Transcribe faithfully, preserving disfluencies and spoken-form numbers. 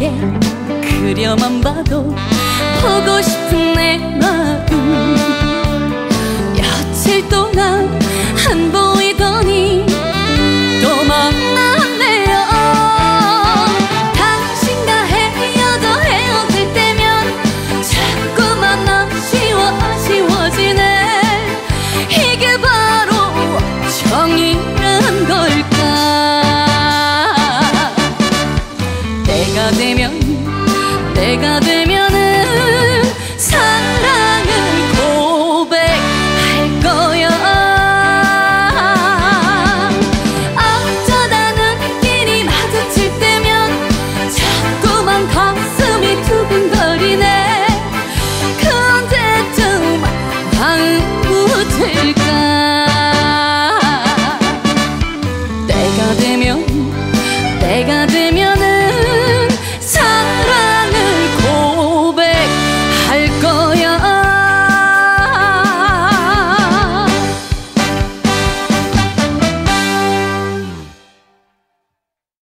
너에게 그려만 봐도 보고 싶은 내 마음 며칠 동안 안 보이더니 또 만났네요. 당신과 헤어져 헤어질 때면 자꾸만 아쉬워 아쉬워지네. 이게 바로 정이란 걸까. 때가 되면 내가 되